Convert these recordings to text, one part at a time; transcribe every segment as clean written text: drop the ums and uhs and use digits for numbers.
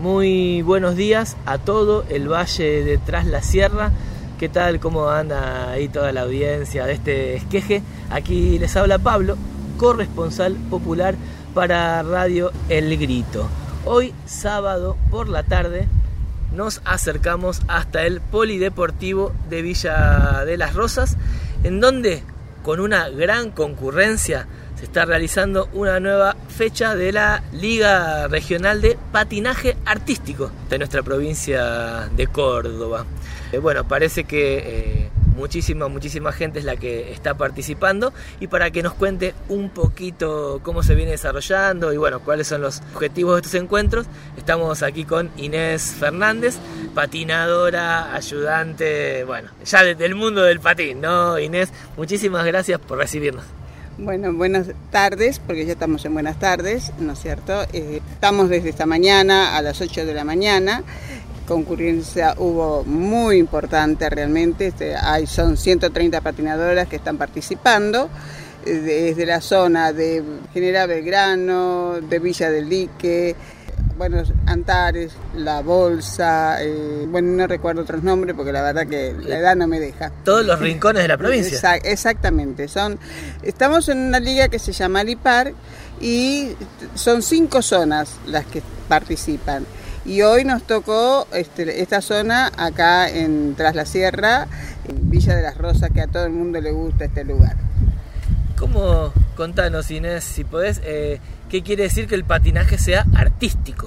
Muy buenos días a todo el valle de Tras la Sierra. ¿Qué tal? ¿Cómo anda ahí toda la audiencia de este esqueje? Aquí les habla Pablo, corresponsal popular para Radio El Grito. Hoy, sábado por la tarde, nos acercamos hasta el Polideportivo de Villa de las Rosas, en donde, con una gran concurrencia, se está realizando una nueva fecha de la Liga Regional de Patinaje Artístico de nuestra provincia de Córdoba. Bueno, parece que muchísima gente es la que está participando, y para que nos cuente un poquito cómo se viene desarrollando y bueno, cuáles son los objetivos de estos encuentros, estamos aquí con Inés Fernández, patinadora, ayudante, bueno, ya del mundo del patín, ¿no, Inés? Muchísimas gracias por recibirnos. Bueno, buenas tardes, porque ya estamos en buenas tardes, ¿no es cierto? Estamos desde esta mañana a las 8 de la mañana. Concurrencia hubo muy importante realmente, son 130 patinadoras que están participando, desde la zona de General Belgrano, de Villa del Dique, bueno, Antares, La Bolsa, bueno, no recuerdo otros nombres porque la verdad que la edad no me deja. Todos los rincones de la provincia. Exactamente, estamos en una liga que se llama Alipar y son 5 zonas las que participan. Y hoy nos tocó esta zona acá en Tras la Sierra, en Villa de las Rosas, que a todo el mundo le gusta este lugar. ¿Cómo? Contanos, Inés, si podés, ¿qué quiere decir que el patinaje sea artístico?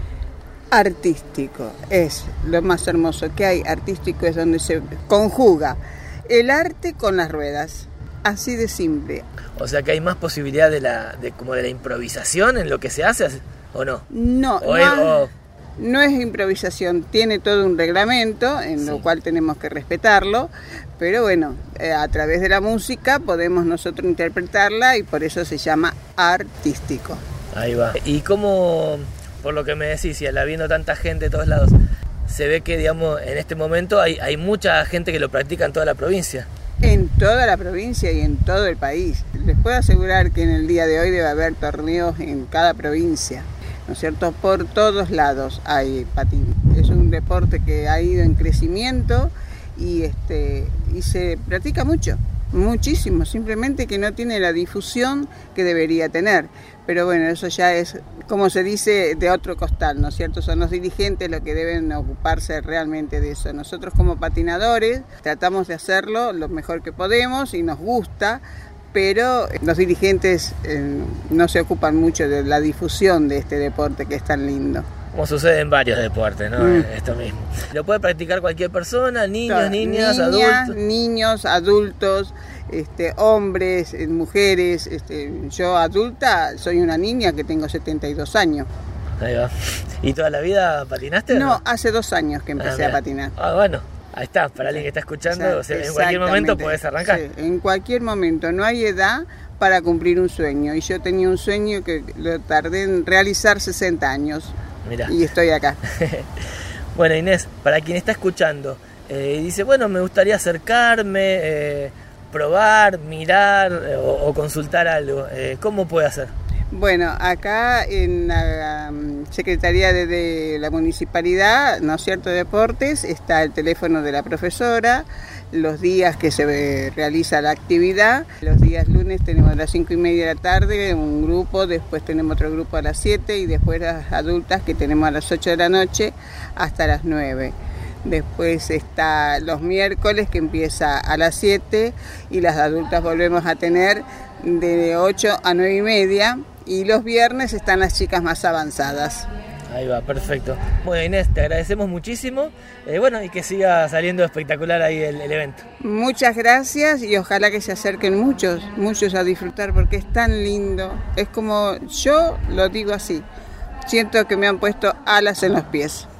Artístico es lo más hermoso que hay. Artístico es donde se conjuga el arte con las ruedas. Así de simple. O sea que hay más posibilidad de la improvisación en lo que se hace, ¿o no? No es improvisación, tiene todo un reglamento en lo cual tenemos que respetarlo, pero bueno, a través de la música podemos nosotros interpretarla y por eso se llama artístico. Ahí va. Y cómo, por lo que me decís, y al habiendo tanta gente de todos lados, se ve que, digamos, en este momento hay mucha gente que lo practica en toda la provincia. En toda la provincia y en todo el país. Les puedo asegurar que en el día de hoy debe haber torneos en cada provincia, ¿no es cierto? Por todos lados hay patín. Es un deporte que ha ido en crecimiento y se practica muchísimo, simplemente que no tiene la difusión que debería tener. Pero bueno, eso ya es, como se dice, de otro costal, ¿no es cierto? Son los dirigentes los que deben ocuparse realmente de eso. Nosotros como patinadores tratamos de hacerlo lo mejor que podemos y nos gusta, pero los dirigentes no se ocupan mucho de la difusión de este deporte que es tan lindo. Como sucede en varios deportes, ¿no? Esto mismo. ¿Lo puede practicar cualquier persona? Niños, adultos. Niños, adultos, hombres, mujeres. Yo adulta soy una niña que tengo 72 años. Ahí va. ¿Y toda la vida patinaste? No, hace 2 años que empecé a patinar. Bueno. Ahí está, para alguien que está escuchando, o sea, en cualquier momento podés arrancar. Sí, en cualquier momento, no hay edad para cumplir un sueño. Y yo tenía un sueño que lo tardé en realizar 60 años. Mirá. Y estoy acá. Bueno, Inés, para quien está escuchando y dice, bueno, me gustaría acercarme, probar, mirar o consultar algo, ¿cómo puede hacer? Bueno, acá en la Secretaría de la Municipalidad, ¿no es cierto?, de Deportes, está el teléfono de la profesora, los días que se realiza la actividad. Los días lunes tenemos a las 5:30 de la tarde un grupo, después tenemos otro grupo a las 7 y después las adultas que tenemos a las 8 de la noche hasta las 9. Después está los miércoles que empieza a las 7 y las adultas volvemos a tener de 8 a 9:30. Y los viernes están las chicas más avanzadas. Ahí va, perfecto. Bueno, Inés, te agradecemos muchísimo. Y que siga saliendo espectacular ahí el evento. Muchas gracias y ojalá que se acerquen muchos a disfrutar porque es tan lindo. Es como, yo lo digo así, siento que me han puesto alas en los pies.